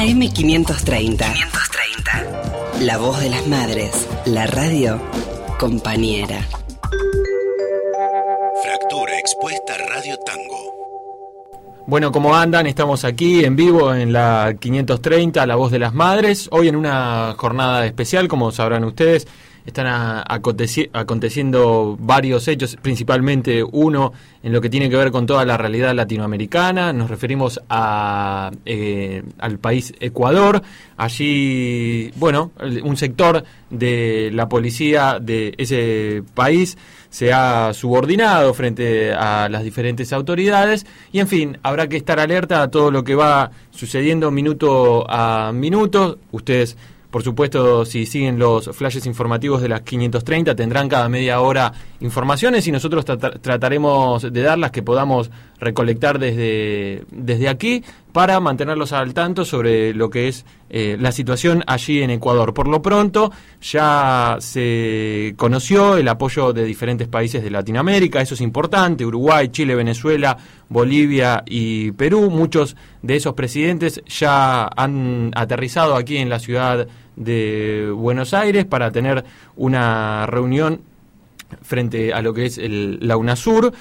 AM530. La voz de las madres. La radio compañera. Fractura expuesta Radio Tango. Bueno, ¿cómo andan? Estamos aquí en vivo en la 530, La Voz de las Madres. Hoy en una jornada especial, como sabrán ustedes, están aconteciendo varios hechos, principalmente uno en lo que tiene que ver con toda la realidad latinoamericana. Nos referimos al país Ecuador. Allí, bueno, un sector de la policía de ese país se ha subordinado frente a las diferentes autoridades y, en fin, habrá que estar alerta a todo lo que va sucediendo minuto a minuto. Ustedes, por supuesto, si siguen los flashes informativos de las 530, tendrán cada media hora informaciones y nosotros trataremos de dar las que podamos recolectar desde aquí para mantenerlos al tanto sobre lo que es la situación allí en Ecuador. Por lo pronto, ya se conoció el apoyo de diferentes países de Latinoamérica, eso es importante: Uruguay, Chile, Venezuela, Bolivia y Perú. Muchos de esos presidentes ya han aterrizado aquí en la ciudad de Buenos Aires para tener una reunión frente a lo que es la UNASUR.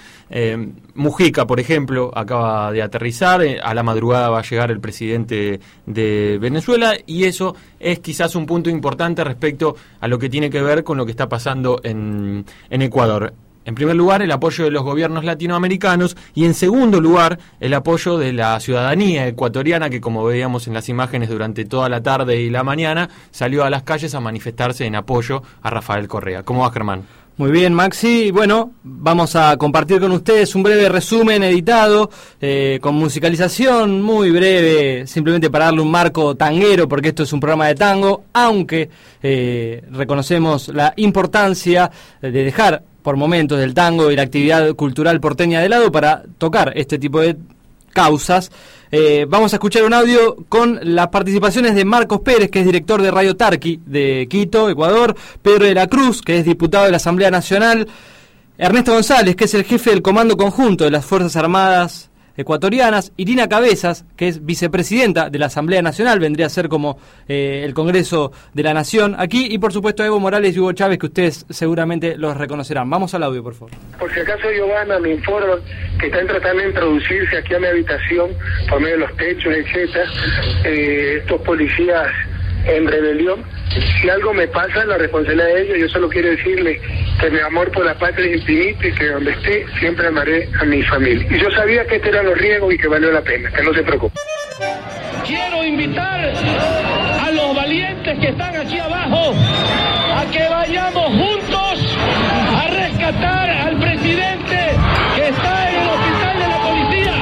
Mujica, por ejemplo, acaba de aterrizar. A la madrugada va a llegar el presidente de Venezuela y eso es quizás un punto importante respecto a lo que tiene que ver con lo que está pasando en Ecuador. En primer lugar, el apoyo de los gobiernos latinoamericanos y, en segundo lugar, el apoyo de la ciudadanía ecuatoriana que, como veíamos en las imágenes durante toda la tarde y la mañana, salió a las calles a manifestarse en apoyo a Rafael Correa. ¿Cómo va, Germán? Muy bien, Maxi. Bueno, vamos a compartir con ustedes un breve resumen editado, con musicalización muy breve, simplemente para darle un marco tanguero, porque esto es un programa de tango, aunque reconocemos la importancia de dejar por momentos del tango y la actividad cultural porteña de lado para tocar este tipo de causas. Vamos a escuchar un audio con las participaciones de Marcos Pérez, que es director de Radio Tarqui de Quito, Ecuador; Pedro de la Cruz, que es diputado de la Asamblea Nacional; Ernesto González, que es el jefe del Comando Conjunto de las Fuerzas Armadas ecuatorianas; Irina Cabezas, que es vicepresidenta de la Asamblea Nacional, vendría a ser como el Congreso de la Nación aquí; y por supuesto Evo Morales y Hugo Chávez, que ustedes seguramente los reconocerán. Vamos al audio, por favor. Por si acaso, Giovanna, me informan que están tratando de introducirse aquí a mi habitación por medio de los techos, etcétera, estos policías en rebelión. Si algo me pasa, la responsabilidad de ellos. Yo solo quiero decirles que mi amor por la patria es infinito y que donde esté siempre amaré a mi familia. Y yo sabía que estos eran los riesgos y que valió la pena, que no se preocupen. Quiero invitar a los valientes que están aquí abajo a que vayamos juntos a rescatar al presidente que está en el hospital de la policía.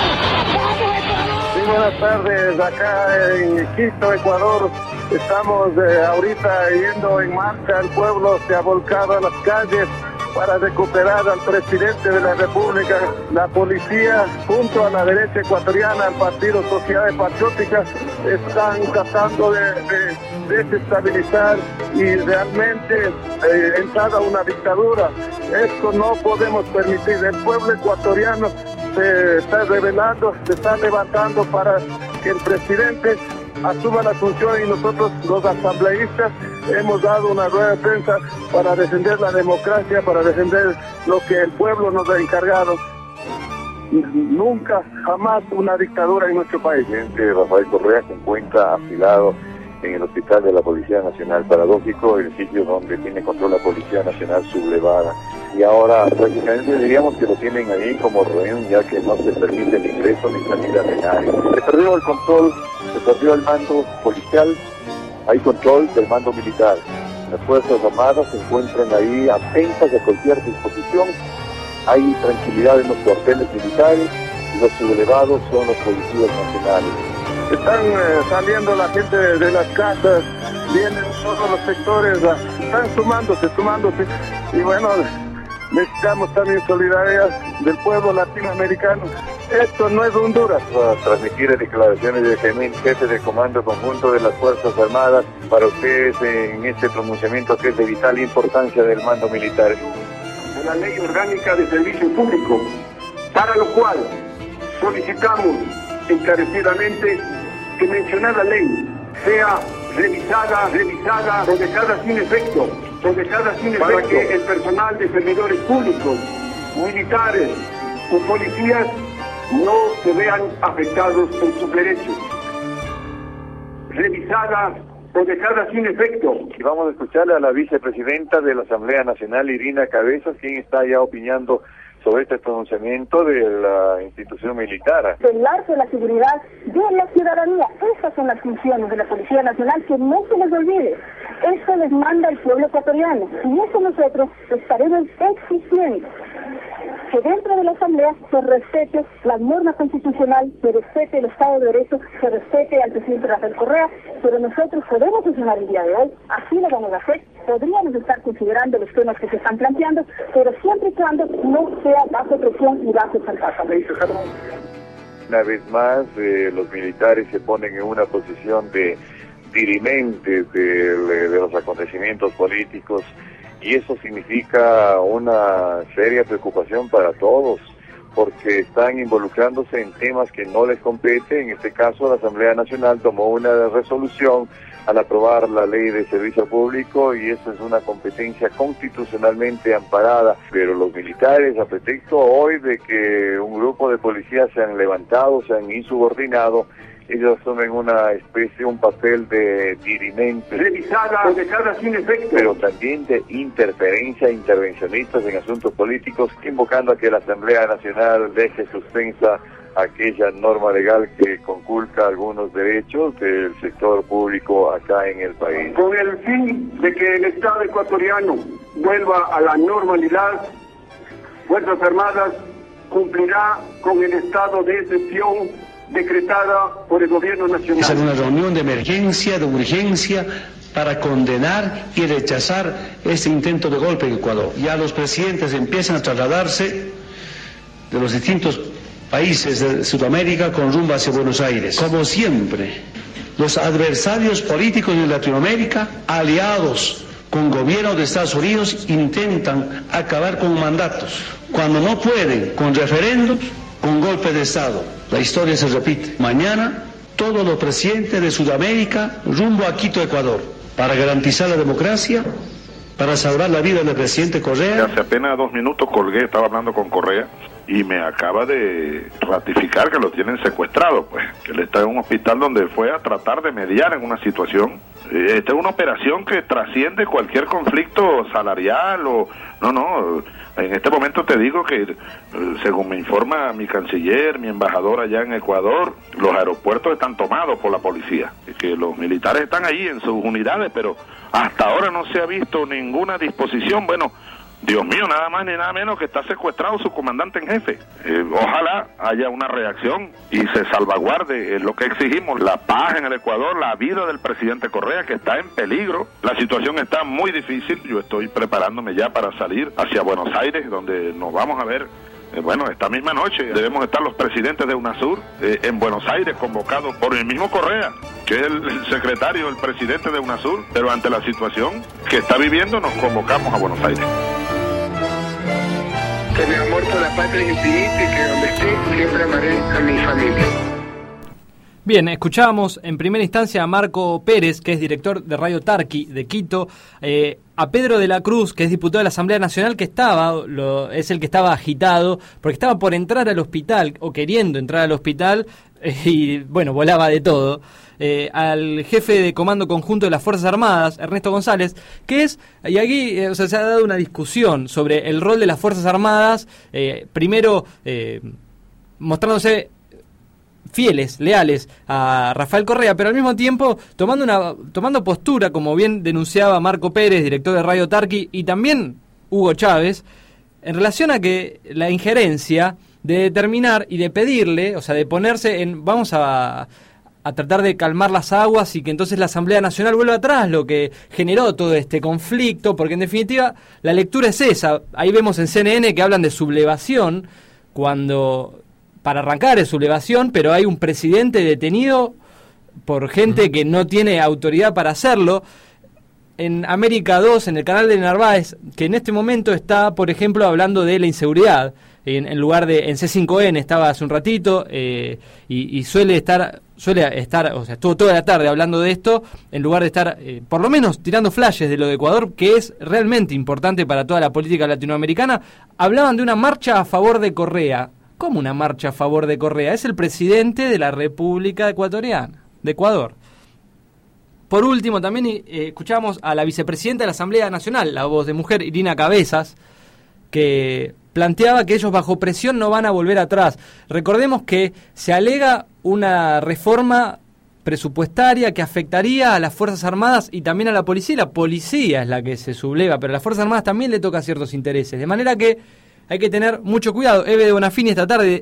Sí, buenas tardes, acá en Quito, Ecuador. Estamos ahorita yendo en marcha, el pueblo se ha volcado a las calles para recuperar al presidente de la República. La policía, junto a la derecha ecuatoriana, al Partido Sociedades Patrióticas, están tratando de desestabilizar y realmente entrar a una dictadura. Esto no podemos permitir. El pueblo ecuatoriano se está rebelando, se está levantando para que el presidente asuma la función, y nosotros los asambleístas hemos dado una rueda de prensa para defender la democracia, para defender lo que el pueblo nos ha encargado. Nunca, jamás una dictadura en nuestro país. El presidente Rafael Correa se encuentra afilado en el hospital de la Policía Nacional. Paradójico, el sitio donde tiene control la Policía Nacional sublevada. Y ahora prácticamente diríamos que lo tienen ahí como rehén, ya que no se permite el ingreso ni salida de nadie. Se perdió el control, se perdió el mando policial, hay control del mando militar. Las Fuerzas Armadas se encuentran ahí atentas a cualquier disposición. Hay tranquilidad en los cuarteles militares y los sublevados son los policías nacionales. Están saliendo la gente de las casas, vienen todos los sectores, están sumándose, y bueno, necesitamos también solidaridad del pueblo latinoamericano. Esto no es Honduras. A transmitir declaraciones de jefe del Comando Conjunto de las Fuerzas Armadas para ustedes en este pronunciamiento que es de vital importancia del mando militar. De la Ley Orgánica de Servicio Público, para lo cual solicitamos encarecidamente que mencionada ley sea revisada o dejada sin efecto, para que el personal de servidores públicos, militares o policías no se vean afectados en sus derechos. Revisada o dejada sin efecto. Y vamos a escucharle a la vicepresidenta de la Asamblea Nacional, Irina Cabezas, quien está ya opinando sobre este pronunciamiento de la institución militar. Velar por la seguridad de la ciudadanía. Esas son las funciones de la Policía Nacional, que no se les olvide. Eso les manda el pueblo ecuatoriano. Y eso nosotros estaremos exigiendo. Que dentro de la Asamblea se respete la norma constitucional, se respete el Estado de Derecho, se respete al presidente Rafael Correa, pero nosotros podemos sesionar el día de hoy, así lo vamos a hacer, podríamos estar considerando los temas que se están planteando, pero siempre y cuando no sea bajo presión y bajo chantaje. Una vez más, los militares se ponen en una posición de dirimentes de los acontecimientos políticos, y eso significa una seria preocupación para todos, porque están involucrándose en temas que no les competen. En este caso, la Asamblea Nacional tomó una resolución al aprobar la ley de servicio público, y eso es una competencia constitucionalmente amparada, pero los militares, a pretexto hoy de que un grupo de policías se han levantado, se han insubordinado, ellos asumen una especie, un papel de dirimente, revisada o dejada sin efecto, pero también de interferencia, intervencionistas en asuntos políticos, invocando a que la Asamblea Nacional deje suspensa aquella norma legal que conculca algunos derechos del sector público acá en el país. Con el fin de que el Estado ecuatoriano vuelva a la normalidad, Fuerzas Armadas cumplirá con el estado de excepción decretada por el gobierno nacional. Es una reunión de emergencia, de urgencia, para condenar y rechazar este intento de golpe en Ecuador. Ya los presidentes empiezan a trasladarse de los distintos países de Sudamérica con rumbo hacia Buenos Aires. Como siempre, los adversarios políticos de Latinoamérica, aliados con gobiernos de Estados Unidos, intentan acabar con mandatos. Cuando no pueden, con referéndums, con golpe de Estado. La historia se repite. Mañana, todos los presidentes de Sudamérica rumbo a Quito, Ecuador, para garantizar la democracia, para salvar la vida del presidente Correa. Hace apenas 2 minutos colgué, estaba hablando con Correa, y me acaba de ratificar que lo tienen secuestrado, pues, que él está en un hospital donde fue a tratar de mediar en una situación. Esta es una operación que trasciende cualquier conflicto salarial o... No, en este momento te digo que, según me informa mi canciller, mi embajador allá en Ecuador, los aeropuertos están tomados por la policía, que los militares están ahí en sus unidades, pero hasta ahora no se ha visto ninguna disposición. Bueno, Dios mío, nada más ni nada menos que está secuestrado su comandante en jefe. Ojalá haya una reacción y se salvaguarde lo que exigimos, la paz en el Ecuador, la vida del presidente Correa, que está en peligro. La situación está muy difícil. Yo estoy preparándome ya para salir hacia Buenos Aires, donde nos vamos a ver. Bueno, esta misma noche debemos estar los presidentes de UNASUR en Buenos Aires, convocados por el mismo Correa, que es el secretario, el presidente de UNASUR, pero ante la situación que está viviendo nos convocamos a Buenos Aires. Que mi amor por la patria es infinito y que donde esté siempre amaré a mi familia. Bien, escuchábamos en primera instancia a Marco Pérez, que es director de Radio Tarqui de Quito, a Pedro de la Cruz, que es diputado de la Asamblea Nacional, que es el que estaba agitado, porque estaba por entrar al hospital, o queriendo entrar al hospital, y bueno, volaba de todo. Al jefe de Comando Conjunto de las Fuerzas Armadas, Ernesto González, que es, y aquí se ha dado una discusión sobre el rol de las Fuerzas Armadas, primero mostrándose fieles, leales a Rafael Correa, pero al mismo tiempo tomando postura, como bien denunciaba Marco Pérez, director de Radio Tarqui, y también Hugo Chávez, en relación a que la injerencia de determinar y de pedirle, o sea, de ponerse en, vamos a tratar de calmar las aguas y que entonces la Asamblea Nacional vuelva atrás, lo que generó todo este conflicto, porque en definitiva la lectura es esa. Ahí vemos en CNN que hablan de sublevación, cuando para arrancar es sublevación, pero hay un presidente detenido por gente que no tiene autoridad para hacerlo. en América 2, en el canal de Narváez, que en este momento está, por ejemplo, hablando de la inseguridad. En lugar de en C5N estaba hace un ratito y suele estar, o sea, estuvo toda la tarde hablando de esto, en lugar de estar por lo menos tirando flashes de lo de Ecuador, que es realmente importante para toda la política latinoamericana. Hablaban de una marcha a favor de Correa. ¿Cómo una marcha a favor de Correa? Es el presidente de la República Ecuatoriana, de Ecuador. Por último, también escuchamos a la vicepresidenta de la Asamblea Nacional, la voz de mujer, Irina Cabezas, que planteaba que ellos bajo presión no van a volver atrás. Recordemos que se alega una reforma presupuestaria que afectaría a las Fuerzas Armadas y también a la policía, y la policía es la que se subleva, pero a las Fuerzas Armadas también le toca ciertos intereses, de manera que hay que tener mucho cuidado. Eve de Bonafini esta tarde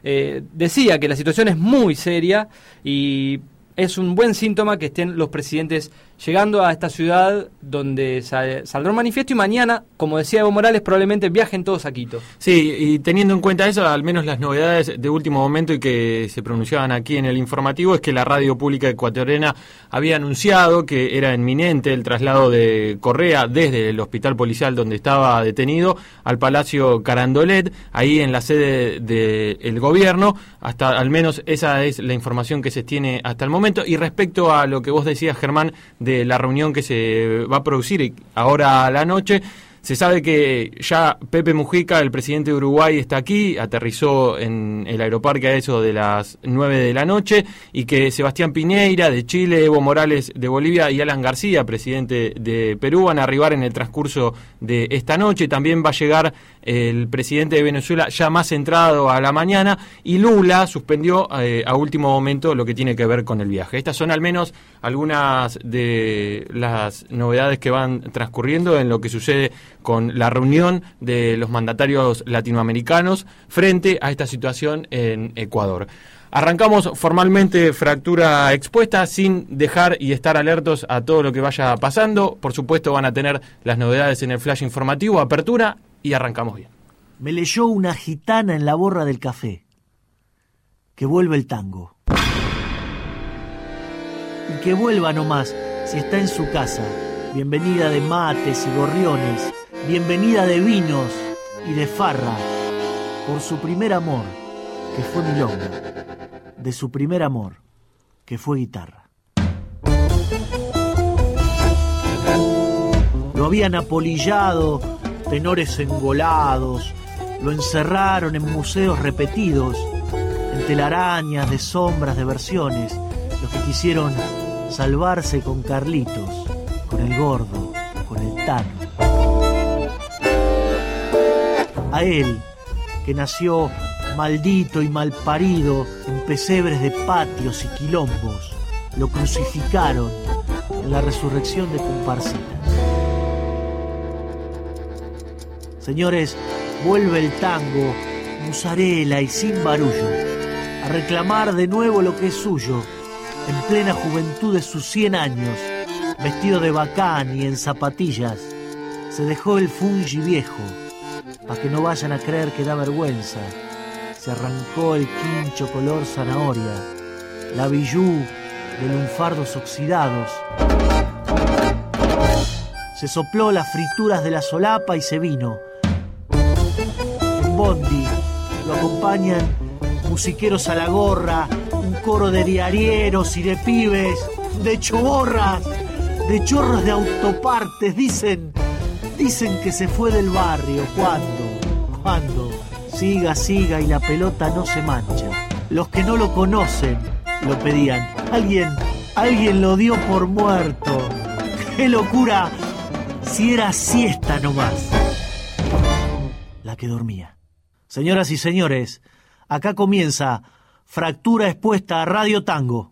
decía que la situación es muy seria y es un buen síntoma que estén los presidentes llegando a esta ciudad donde saldrá un manifiesto y mañana, como decía Evo Morales, probablemente viajen todos a Quito. Sí, y teniendo en cuenta eso, al menos las novedades de último momento y que se pronunciaban aquí en el informativo es que la radio pública ecuatoriana había anunciado que era inminente el traslado de Correa desde el hospital policial donde estaba detenido al Palacio Carandolet, ahí en la sede del gobierno. Hasta al menos esa es la información que se tiene hasta el momento. Y respecto a lo que vos decías, Germán, de la reunión que se va a producir ahora a la noche, se sabe que ya Pepe Mujica, el presidente de Uruguay, está aquí, aterrizó en el aeroparque a eso de las 9 de la noche, y que Sebastián Piñeira de Chile, Evo Morales de Bolivia y Alan García, presidente de Perú, van a arribar en el transcurso de esta noche. También va a llegar el presidente de Venezuela ya más centrado a la mañana, y Lula suspendió a último momento lo que tiene que ver con el viaje. Estas son al menos algunas de las novedades que van transcurriendo en lo que sucede con la reunión de los mandatarios latinoamericanos frente a esta situación en Ecuador. Arrancamos formalmente Fractura Expuesta sin dejar y estar alertos a todo lo que vaya pasando. Por supuesto van a tener las novedades en el flash informativo, apertura, y arrancamos bien. Me leyó una gitana en la borra del café. Que vuelva el tango. Y que vuelva nomás, si está en su casa. Bienvenida de mates y gorriones, bienvenida de vinos y de farra, por su primer amor, que fue milonga, de su primer amor, que fue guitarra. Lo habían apolillado tenores engolados, lo encerraron en museos repetidos, en telarañas de sombras de versiones, los que quisieron salvarse con Carlitos, con el gordo, con el Tano. A él, que nació maldito y malparido en pesebres de patios y quilombos, lo crucificaron en la resurrección de Comparsitas. Señores, vuelve el tango, musarela y sin barullo, a reclamar de nuevo lo que es suyo, en plena juventud de sus 100 años, vestido de bacán y en zapatillas, se dejó el fungi viejo, para que no vayan a creer que da vergüenza. Se arrancó el quincho color zanahoria, la bijú de lunfardos oxidados. Se sopló las frituras de la solapa y se vino. En bondi lo acompañan musiqueros a la gorra, un coro de diarieros y de pibes, de choborras, de chorros de autopartes. Dicen que se fue del barrio. ¿Cuándo? Siga y la pelota no se mancha. Los que no lo conocen lo pedían. Alguien lo dio por muerto. ¡Qué locura! Si era siesta nomás. La que dormía. Señoras y señores, acá comienza Fractura Expuesta a Radio Tango.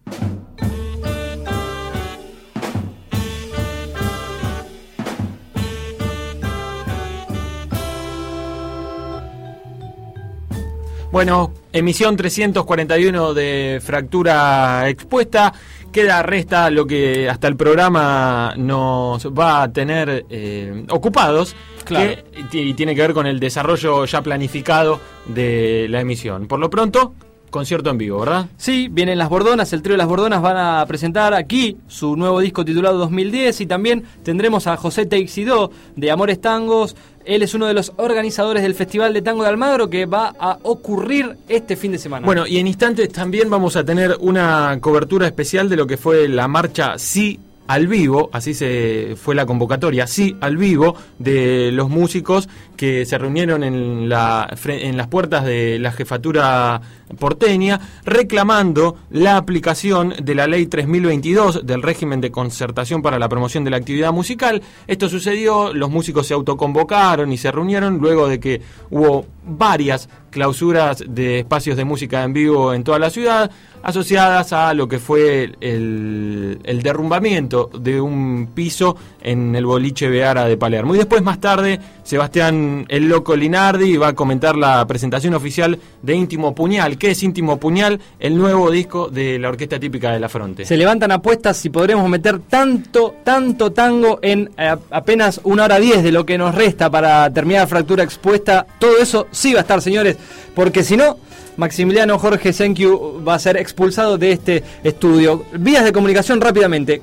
Bueno, emisión 341 de Fractura Expuesta. Resta lo que hasta el programa nos va a tener ocupados, claro, y tiene que ver con el desarrollo ya planificado de la emisión. Por lo pronto, concierto en vivo, ¿verdad? Sí, vienen Las Bordonas, el trío Las Bordonas van a presentar aquí su nuevo disco titulado 2010 y también tendremos a José Teixidó de Amores Tangos. Él es uno de los organizadores del Festival de Tango de Almagro que va a ocurrir este fin de semana. Bueno, y en instantes también vamos a tener una cobertura especial de lo que fue la marcha Sí al Vivo, así se fue la convocatoria, Sí al Vivo, de los músicos que se reunieron en las puertas de la jefatura porteña reclamando la aplicación de la ley 3022 del régimen de concertación para la promoción de la actividad musical. Esto sucedió, los músicos se autoconvocaron y se reunieron luego de que hubo varias clausuras de espacios de música en vivo en toda la ciudad asociadas a lo que fue el derrumbamiento de un piso en el boliche Beara de Palermo. Y después, más tarde, Sebastián El Loco Linardi va a comentar la presentación oficial de Íntimo Puñal. ¿Qué es Íntimo Puñal? El nuevo disco de la Orquesta Típica de la Fronte. Se levantan apuestas si podremos meter tanto tango en apenas 1:10 de lo que nos resta para terminar Fractura Expuesta. Todo eso sí va a estar, señores, porque si no, Maximiliano Jorge Senkiu va a ser expulsado de este estudio. Vías de comunicación rápidamente,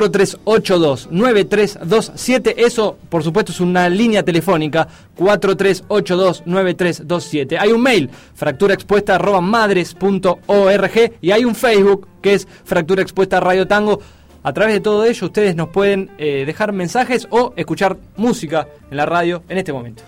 4382-9327, eso por supuesto es una línea telefónica, 4382-9327. Hay un mail, fracturaexpuesta@madres.org, y hay un Facebook que es Fractura Expuesta Radio Tango. A través de todo ello ustedes nos pueden dejar mensajes o escuchar música en la radio en este momento.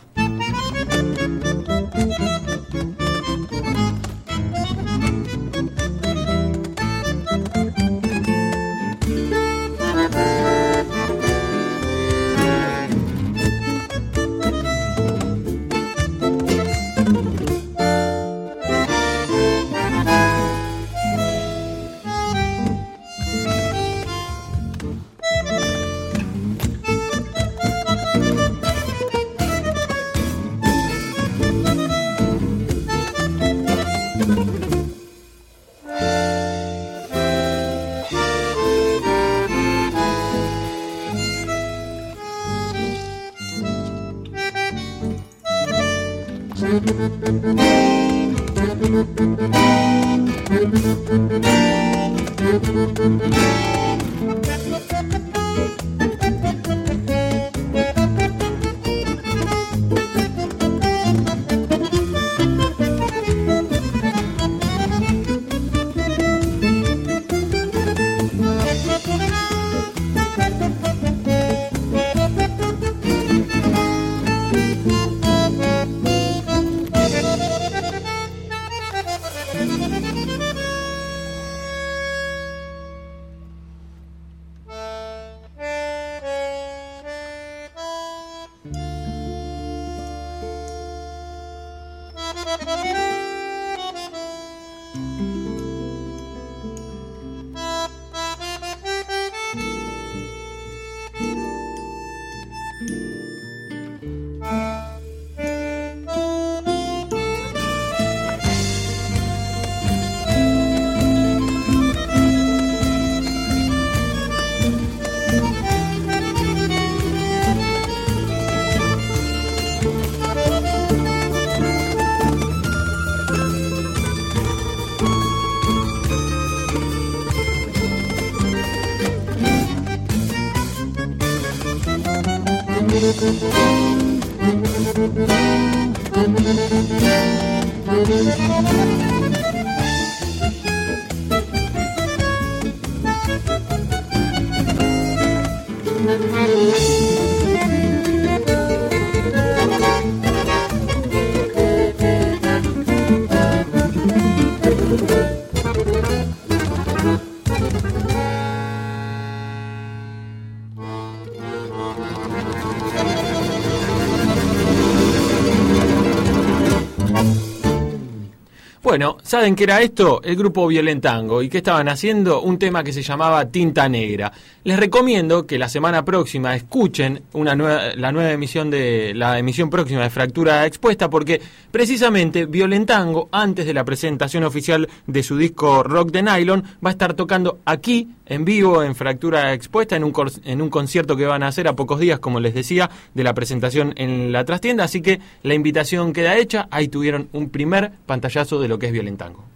Bueno, ¿saben qué era esto? El grupo Violentango. ¿Y qué estaban haciendo? Un tema que se llamaba Tinta Negra. Les recomiendo que la semana próxima escuchen la nueva emisión la emisión próxima de Fractura Expuesta, porque precisamente Violentango, antes de la presentación oficial de su disco Rock de Nylon, va a estar tocando aquí en vivo en Fractura Expuesta en un concierto que van a hacer a pocos días, como les decía, de la presentación en la trastienda. Así que la invitación queda hecha. Ahí tuvieron un primer pantallazo de lo que es Violentango.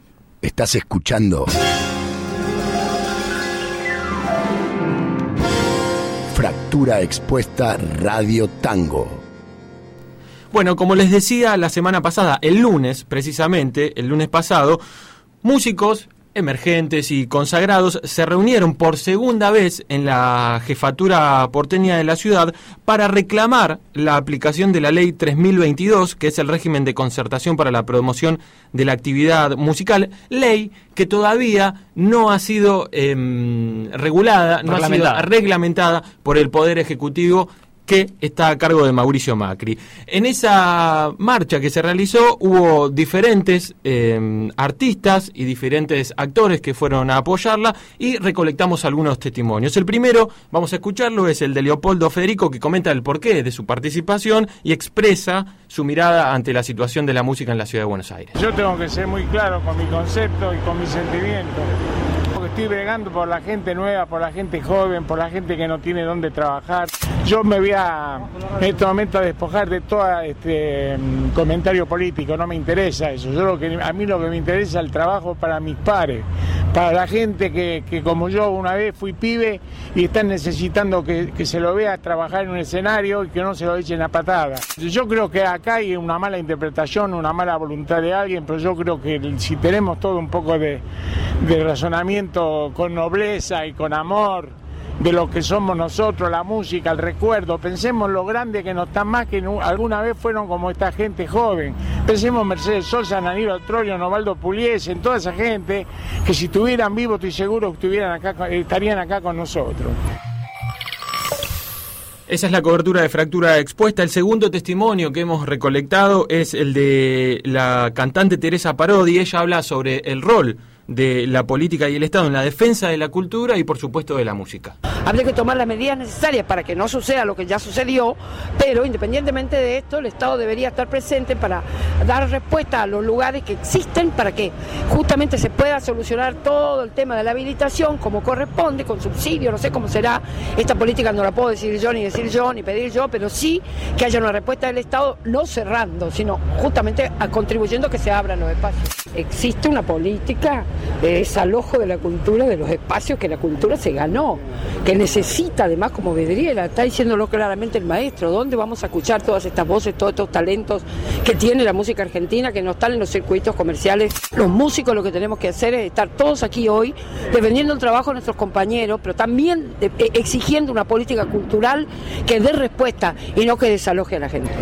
Estás escuchando Fractura Expuesta Radio Tango. Bueno, como les decía la semana pasada, el lunes pasado, músicos emergentes y consagrados se reunieron por segunda vez en la jefatura porteña de la ciudad para reclamar la aplicación de la ley 3022, que es el régimen de concertación para la promoción de la actividad musical, ley que todavía no ha sido regulada, no ha sido reglamentada por el Poder Ejecutivo, que está a cargo de Mauricio Macri. En esa marcha que se realizó hubo diferentes artistas y diferentes actores que fueron a apoyarla y recolectamos algunos testimonios. El primero, vamos a escucharlo, es el de Leopoldo Federico, que comenta el porqué de su participación y expresa su mirada ante la situación de la música en la ciudad de Buenos Aires. Yo tengo que ser muy claro con mi concepto y con mi sentimiento. Estoy bregando por la gente nueva, por la gente joven, por la gente que no tiene dónde trabajar. Yo me voy en este momento a despojar de todo comentario político, no me interesa eso. A mí lo que me interesa es el trabajo para mis pares, para la gente que como yo una vez fui pibe y están necesitando que se lo vea trabajar en un escenario y que no se lo echen a patada. Yo creo que acá hay una mala interpretación, una mala voluntad de alguien, pero yo creo que si tenemos todo un poco de razonamiento con nobleza y con amor de lo que somos nosotros, la música, el recuerdo, pensemos lo grande que no están más, que alguna vez fueron como esta gente joven. Pensemos en Mercedes Sosa, en Aníbal Troilo, en Osvaldo Pugliese, en toda esa gente que si estuvieran vivos estoy seguro que estarían acá con nosotros. Esa es la cobertura de Fractura Expuesta. El segundo testimonio que hemos recolectado es el de la cantante Teresa Parodi. Ella habla sobre el rol de la política y el Estado en la defensa de la cultura y por supuesto de la música. Habría que tomar las medidas necesarias para que no suceda lo que ya sucedió, pero independientemente de esto, el Estado debería estar presente para dar respuesta a los lugares que existen para que justamente se pueda solucionar todo el tema de la habilitación como corresponde, con subsidio, no sé cómo será. Esta política no la puedo decir yo, ni pedir yo, pero sí que haya una respuesta del Estado, no cerrando, sino justamente contribuyendo a que se abran los espacios. Existe una política de desalojo de la cultura, de los espacios que la cultura se ganó, que necesita además como vidriera, está diciéndolo claramente el maestro, ¿dónde vamos a escuchar todas estas voces, todos estos talentos que tiene la música argentina, que no están en los circuitos comerciales? Los músicos lo que tenemos que hacer es estar todos aquí hoy, defendiendo el trabajo de nuestros compañeros, pero también exigiendo una política cultural que dé respuesta y no que desaloje a la gente.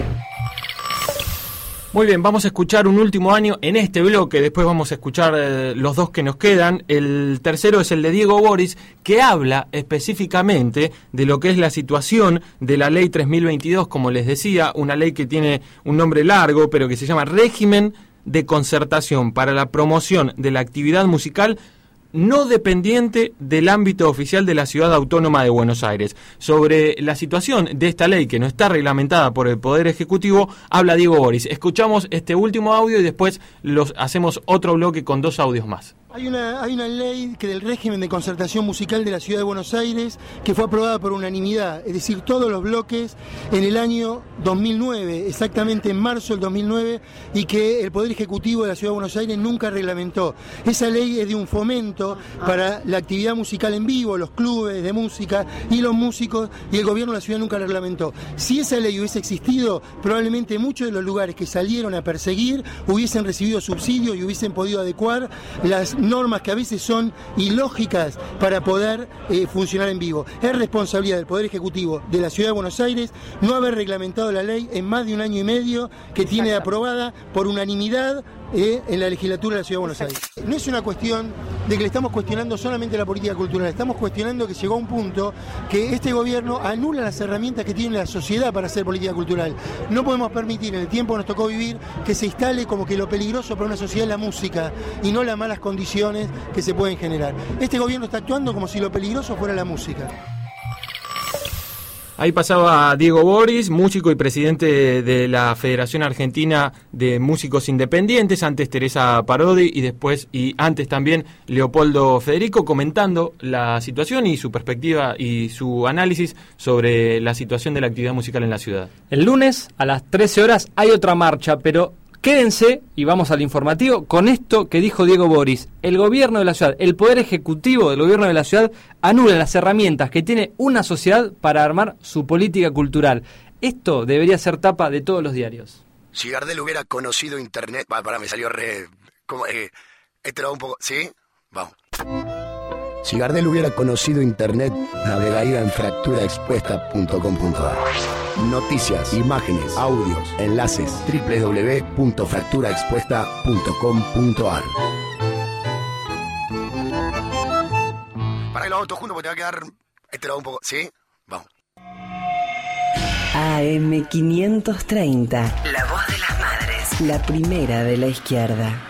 Muy bien, vamos a escuchar un último año en este bloque, después vamos a escuchar los dos que nos quedan. El tercero es el de Diego Boris, que habla específicamente de lo que es la situación de la ley 3022, como les decía, una ley que tiene un nombre largo, pero que se llama Régimen de Concertación para la Promoción de la Actividad Musical no dependiente del ámbito oficial de la Ciudad Autónoma de Buenos Aires. Sobre la situación de esta ley que no está reglamentada por el Poder Ejecutivo, habla Diego Boris. Escuchamos este último audio y después hacemos otro bloque con 2 audios más. Hay una ley que del régimen de concertación musical de la Ciudad de Buenos Aires que fue aprobada por unanimidad, es decir, todos los bloques en el año 2009, exactamente en marzo del 2009, y que el Poder Ejecutivo de la Ciudad de Buenos Aires nunca reglamentó. Esa ley es de un fomento para la actividad musical en vivo, los clubes de música y los músicos, y el gobierno de la ciudad nunca la reglamentó. Si esa ley hubiese existido, probablemente muchos de los lugares que salieron a perseguir hubiesen recibido subsidios y hubiesen podido adecuar las normas que a veces son ilógicas para poder funcionar en vivo. Es responsabilidad del Poder Ejecutivo de la Ciudad de Buenos Aires no haber reglamentado la ley en más de 1 año y medio que tiene aprobada por unanimidad en la legislatura de la Ciudad de Buenos Aires. No es una cuestión de que le estamos cuestionando solamente la política cultural, estamos cuestionando que llegó a un punto que este gobierno anula las herramientas que tiene la sociedad para hacer política cultural. No podemos permitir, en el tiempo que nos tocó vivir, que se instale como que lo peligroso para una sociedad es la música y no las malas condiciones que se pueden generar. Este gobierno está actuando como si lo peligroso fuera la música. Ahí pasaba Diego Boris, músico y presidente de la Federación Argentina de Músicos Independientes, antes Teresa Parodi y antes también Leopoldo Federico, comentando la situación y su perspectiva y su análisis sobre la situación de la actividad musical en la ciudad. El lunes a las 13 horas hay otra marcha, pero Quédense, y vamos al informativo, con esto que dijo Diego Boris. El gobierno de la ciudad, el poder ejecutivo del gobierno de la ciudad anula las herramientas que tiene una sociedad para armar su política cultural. Esto debería ser tapa de todos los diarios. Si Gardel hubiera conocido Internet... me salió re... Este lo un poco... ¿Sí? Vamos. Si Gardel hubiera conocido Internet, navegaría en fracturaexpuesta.com.ar. Noticias, imágenes, audios, enlaces, www.fracturaexpuesta.com.ar. Para que lo hago todo junto porque te va a quedar... Este lo un poco... ¿Sí? Vamos. AM530. La voz de las madres. La primera de la izquierda.